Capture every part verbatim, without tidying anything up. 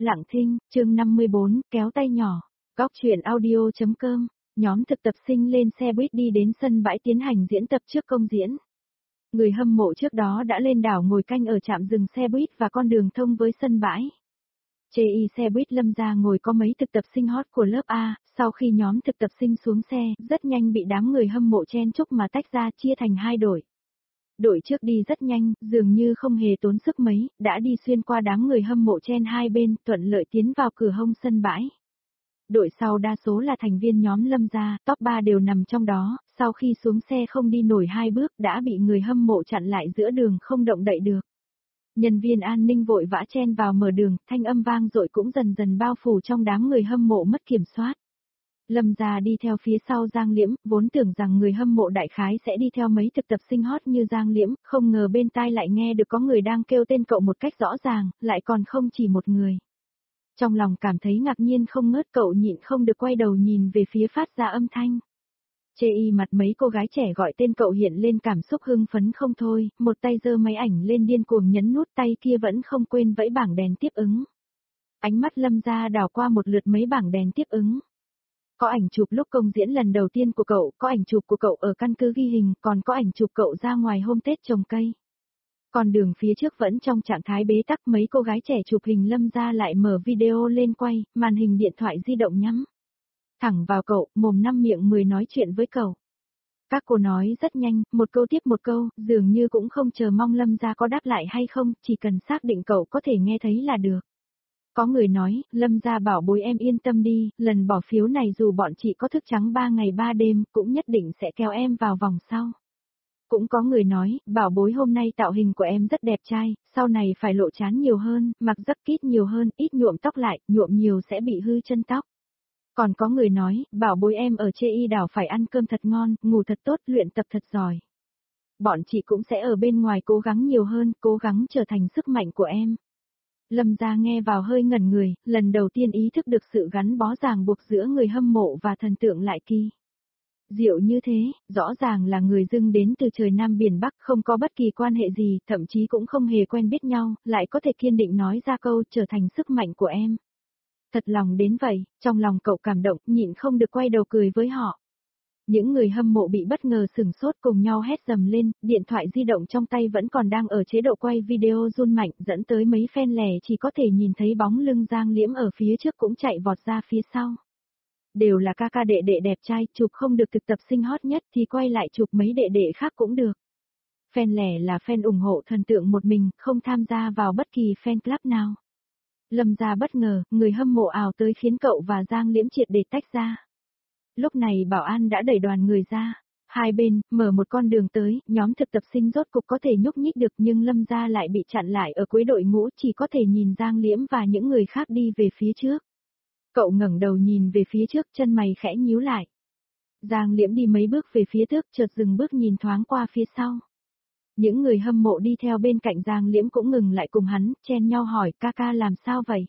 Lặng thinh, chương năm mươi bốn, kéo tay nhỏ. Góc truyện audio.com, nhóm thực tập sinh lên xe buýt đi đến sân bãi tiến hành diễn tập trước công diễn. Người hâm mộ trước đó đã lên đảo ngồi canh ở trạm dừng xe buýt và con đường thông với sân bãi. Chê y xe buýt Lâm Gia ngồi có mấy thực tập sinh hot của lớp A, sau khi nhóm thực tập sinh xuống xe, rất nhanh bị đám người hâm mộ chen chúc mà tách ra chia thành hai đội. Đội trước đi rất nhanh, dường như không hề tốn sức mấy, đã đi xuyên qua đám người hâm mộ chen hai bên, thuận lợi tiến vào cửa hông sân bãi. Đội sau đa số là thành viên nhóm Lâm Gia, top ba đều nằm trong đó, sau khi xuống xe không đi nổi hai bước đã bị người hâm mộ chặn lại giữa đường không động đậy được. Nhân viên an ninh vội vã chen vào mở đường, thanh âm vang dội cũng dần dần bao phủ trong đám người hâm mộ mất kiểm soát. Lâm Gia đi theo phía sau Giang Liễm, vốn tưởng rằng người hâm mộ đại khái sẽ đi theo mấy thực tập sinh hot như Giang Liễm, không ngờ bên tai lại nghe được có người đang kêu tên cậu một cách rõ ràng, lại còn không chỉ một người. Trong lòng cảm thấy ngạc nhiên không ngớt, cậu nhịn không được quay đầu nhìn về phía phát ra âm thanh. Chê y mặt mấy cô gái trẻ gọi tên cậu hiện lên cảm xúc hưng phấn không thôi, một tay giơ máy ảnh lên điên cuồng nhấn nút, tay kia vẫn không quên vẫy bảng đèn tiếp ứng. Ánh mắt Lâm Gia đảo qua một lượt mấy bảng đèn tiếp ứng. Có ảnh chụp lúc công diễn lần đầu tiên của cậu, có ảnh chụp của cậu ở căn cứ ghi hình, còn có ảnh chụp cậu ra ngoài hôm Tết trồng cây. Còn đường phía trước vẫn trong trạng thái bế tắc, mấy cô gái trẻ chụp hình Lâm Gia lại mở video lên quay, màn hình điện thoại di động nhắm thẳng vào cậu, mồm năm miệng mười nói chuyện với cậu. Các cô nói rất nhanh, một câu tiếp một câu, dường như cũng không chờ mong Lâm Gia có đáp lại hay không, chỉ cần xác định cậu có thể nghe thấy là được. Có người nói, Lâm Gia bảo bối em yên tâm đi, lần bỏ phiếu này dù bọn chị có thức trắng ba ngày ba đêm, cũng nhất định sẽ kéo em vào vòng sau. Cũng có người nói, bảo bối hôm nay tạo hình của em rất đẹp trai, sau này phải lộ trán nhiều hơn, mặc jacket nhiều hơn, ít nhuộm tóc lại, nhuộm nhiều sẽ bị hư chân tóc. Còn có người nói, bảo bối em ở Chê Y đảo phải ăn cơm thật ngon, ngủ thật tốt, luyện tập thật giỏi. Bọn chị cũng sẽ ở bên ngoài cố gắng nhiều hơn, cố gắng trở thành sức mạnh của em. Lâm Gia nghe vào hơi ngẩn người, lần đầu tiên ý thức được sự gắn bó ràng buộc giữa người hâm mộ và thần tượng Lại Kỳ. Diệu như thế, rõ ràng là người dưng đến từ trời Nam Biển Bắc, không có bất kỳ quan hệ gì, thậm chí cũng không hề quen biết nhau, lại có thể kiên định nói ra câu trở thành sức mạnh của em. Thật lòng đến vậy, trong lòng cậu cảm động, nhịn không được quay đầu cười với họ. Những người hâm mộ bị bất ngờ sửng sốt cùng nhau hét dầm lên, điện thoại di động trong tay vẫn còn đang ở chế độ quay video run mạnh, dẫn tới mấy fan lẻ chỉ có thể nhìn thấy bóng lưng Giang Liễm ở phía trước cũng chạy vọt ra phía sau. Đều là ca ca đệ đệ đẹp trai, chụp không được thực tập sinh hot nhất thì quay lại chụp mấy đệ đệ khác cũng được. Fan lẻ là fan ủng hộ thần tượng một mình, không tham gia vào bất kỳ fan club nào. Lâm Gia bất ngờ, người hâm mộ ào tới khiến cậu và Giang Liễm triệt để tách ra. Lúc này bảo an đã đẩy đoàn người ra. Hai bên, mở một con đường tới, nhóm thực tập sinh rốt cục có thể nhúc nhích được nhưng Lâm Gia lại bị chặn lại ở cuối đội ngũ, chỉ có thể nhìn Giang Liễm và những người khác đi về phía trước. Cậu ngẩng đầu nhìn về phía trước, chân mày khẽ nhíu lại. Giang Liễm đi mấy bước về phía trước, chợt dừng bước nhìn thoáng qua phía sau. Những người hâm mộ đi theo bên cạnh Giang Liễm cũng ngừng lại cùng hắn, chen nhau hỏi, ca ca làm sao vậy?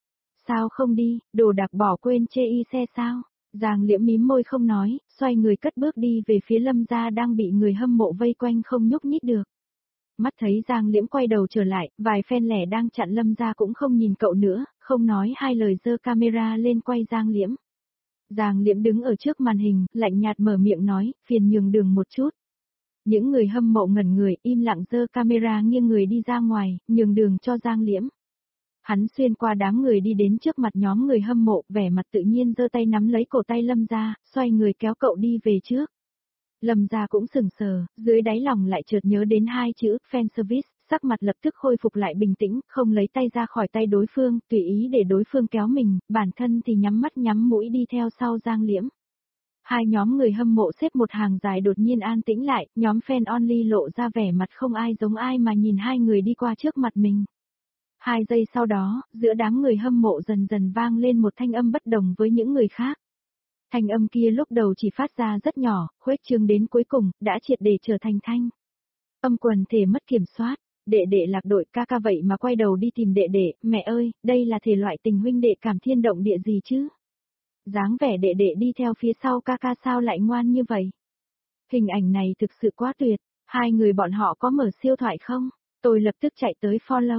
Sao không đi, đồ đạc bỏ quên Chê Y xe sao? Giang Liễm mím môi không nói, xoay người cất bước đi về phía Lâm Gia đang bị người hâm mộ vây quanh không nhúc nhích được. Mắt thấy Giang Liễm quay đầu trở lại, vài fan lẻ đang chặn Lâm Gia cũng không nhìn cậu nữa, không nói hai lời giơ camera lên quay Giang Liễm. Giang Liễm đứng ở trước màn hình, lạnh nhạt mở miệng nói, phiền nhường đường một chút. Những người hâm mộ ngẩn người, im lặng giơ camera nghiêng người đi ra ngoài, nhường đường cho Giang Liễm. Hắn xuyên qua đám người đi đến trước mặt nhóm người hâm mộ, vẻ mặt tự nhiên giơ tay nắm lấy cổ tay Lâm Gia, xoay người kéo cậu đi về trước. Lâm Gia cũng sừng sờ, dưới đáy lòng lại chợt nhớ đến hai chữ fan service, sắc mặt lập tức khôi phục lại bình tĩnh, không lấy tay ra khỏi tay đối phương, tùy ý để đối phương kéo mình, bản thân thì nhắm mắt nhắm mũi đi theo sau Giang Liễm. Hai nhóm người hâm mộ xếp một hàng dài đột nhiên an tĩnh lại, nhóm fan only lộ ra vẻ mặt không ai giống ai mà nhìn hai người đi qua trước mặt mình. Hai giây sau đó, giữa đám người hâm mộ dần dần vang lên một thanh âm bất đồng với những người khác. Thanh âm kia lúc đầu chỉ phát ra rất nhỏ, khuếch trương đến cuối cùng, đã triệt để trở thành thanh âm quần thể mất kiểm soát. Đệ đệ lạc đội, ca ca vậy mà quay đầu đi tìm đệ đệ, mẹ ơi, đây là thể loại tình huynh đệ cảm thiên động địa gì chứ? Dáng vẻ đệ đệ đi theo phía sau ca ca sao lại ngoan như vậy? Hình ảnh này thực sự quá tuyệt, hai người bọn họ có mở siêu thoại không? Tôi lập tức chạy tới follow.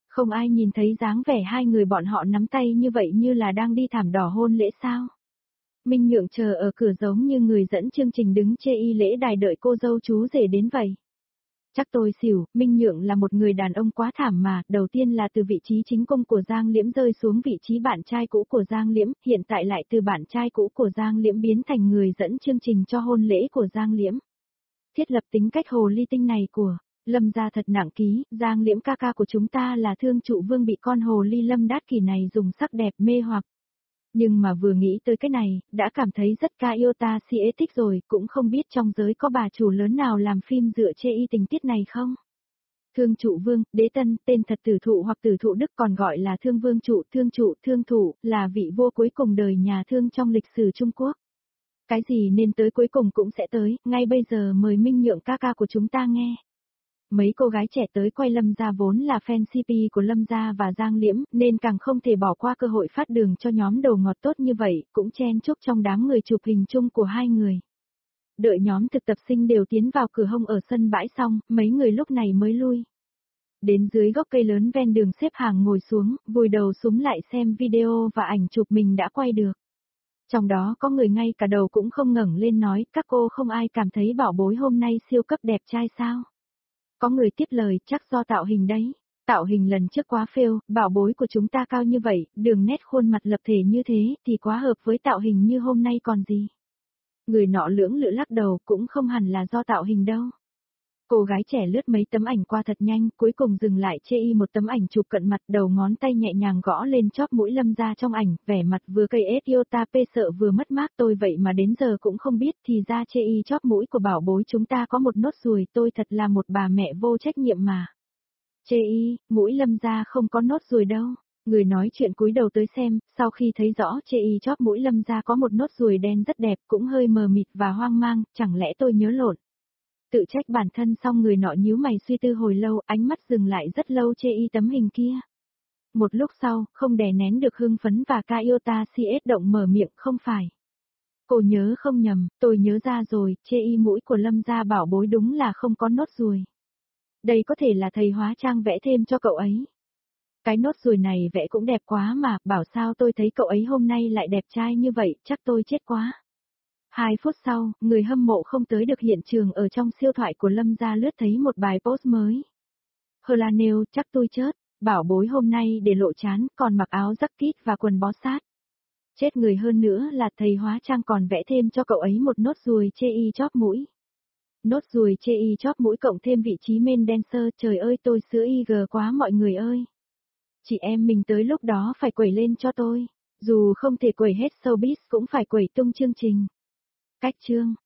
Không ai nhìn thấy dáng vẻ hai người bọn họ nắm tay như vậy như là đang đi thảm đỏ hôn lễ sao. Minh Nhượng chờ ở cửa giống như người dẫn chương trình đứng chê y lễ đài đợi cô dâu chú rể đến vậy. Chắc tôi xỉu, Minh Nhượng là một người đàn ông quá thảm mà, đầu tiên là từ vị trí chính cung của Giang Liễm rơi xuống vị trí bạn trai cũ của Giang Liễm, hiện tại lại từ bạn trai cũ của Giang Liễm biến thành người dẫn chương trình cho hôn lễ của Giang Liễm. Thiết lập tính cách hồ ly tinh này của Lâm gia thật nặng ký, Giang Liễm ca ca của chúng ta là thương trụ vương bị con hồ ly Lâm Đát Kỷ này dùng sắc đẹp mê hoặc. Nhưng mà vừa nghĩ tới cái này, đã cảm thấy rất ca yêu ta si ế thích rồi, cũng không biết trong giới có bà chủ lớn nào làm phim dựa chê y tình tiết này không? Thương trụ vương, đế tân, tên thật Tử Thụ hoặc Tử Thụ Đức còn gọi là Thương Vương Trụ, Thương Trụ, Thương Thủ, là vị vua cuối cùng đời nhà Thương trong lịch sử Trung Quốc. Cái gì nên tới cuối cùng cũng sẽ tới, ngay bây giờ mời Minh Nhượng ca ca của chúng ta nghe. Mấy cô gái trẻ tới quay Lâm gia vốn là fan xê pê của Lâm gia và Giang Liễm, nên càng không thể bỏ qua cơ hội phát đường cho nhóm đầu ngọt tốt như vậy, cũng chen chúc trong đám người chụp hình chung của hai người. Đợi nhóm thực tập sinh đều tiến vào cửa hông ở sân bãi xong, mấy người lúc này mới lui. Đến dưới gốc cây lớn ven đường xếp hàng ngồi xuống, vùi đầu súng lại xem video và ảnh chụp mình đã quay được. Trong đó có người ngay cả đầu cũng không ngẩng lên nói, các cô không ai cảm thấy bảo bối hôm nay siêu cấp đẹp trai sao? Có người tiếp lời, chắc do tạo hình đấy. Tạo hình lần trước quá fail, bảo bối của chúng ta cao như vậy, đường nét khuôn mặt lập thể như thế, thì quá hợp với tạo hình như hôm nay còn gì. Người nọ lưỡng lự lắc đầu, cũng không hẳn là do tạo hình đâu. Cô gái trẻ lướt mấy tấm ảnh qua thật nhanh, cuối cùng dừng lại chê y một tấm ảnh chụp cận mặt, đầu ngón tay nhẹ nhàng gõ lên chóp mũi Lâm gia trong ảnh, vẻ mặt vừa cây ết yêu ta pê sợ vừa mất mát, tôi vậy mà đến giờ cũng không biết, thì ra chê y chóp mũi của bảo bối chúng ta có một nốt ruồi, tôi thật là một bà mẹ vô trách nhiệm mà. Chê y, mũi Lâm gia không có nốt ruồi đâu. Người nói chuyện cúi đầu tới xem, sau khi thấy rõ chê y chóp mũi Lâm gia có một nốt ruồi đen rất đẹp, cũng hơi mờ mịt và hoang mang, chẳng lẽ tôi nhớ lộn. Tự trách bản thân xong người nọ nhíu mày suy tư hồi lâu, ánh mắt dừng lại rất lâu chê y tấm hình kia. Một lúc sau, không đè nén được hưng phấn và ca yêu ta si ết động mở miệng, không phải. Cô nhớ không nhầm, tôi nhớ ra rồi, chê y mũi của Lâm gia bảo bối đúng là không có nốt ruồi. Đây có thể là thầy hóa trang vẽ thêm cho cậu ấy. Cái nốt ruồi này vẽ cũng đẹp quá mà, bảo sao tôi thấy cậu ấy hôm nay lại đẹp trai như vậy, chắc tôi chết quá. Hai phút sau, người hâm mộ không tới được hiện trường ở trong siêu thoại của Lâm gia lướt thấy một bài post mới. Hơ la nêu, chắc tôi chết, bảo bối hôm nay để lộ chán, còn mặc áo jacket và quần bó sát. Chết người hơn nữa là thầy hóa trang còn vẽ thêm cho cậu ấy một nốt ruồi chê y chóp mũi. Nốt ruồi chê y chóp mũi cộng thêm vị trí main dancer, trời ơi tôi sữa i giê quá mọi người ơi. Chị em mình tới lúc đó phải quẩy lên cho tôi, dù không thể quẩy hết showbiz cũng phải quẩy tung chương trình. Cách chương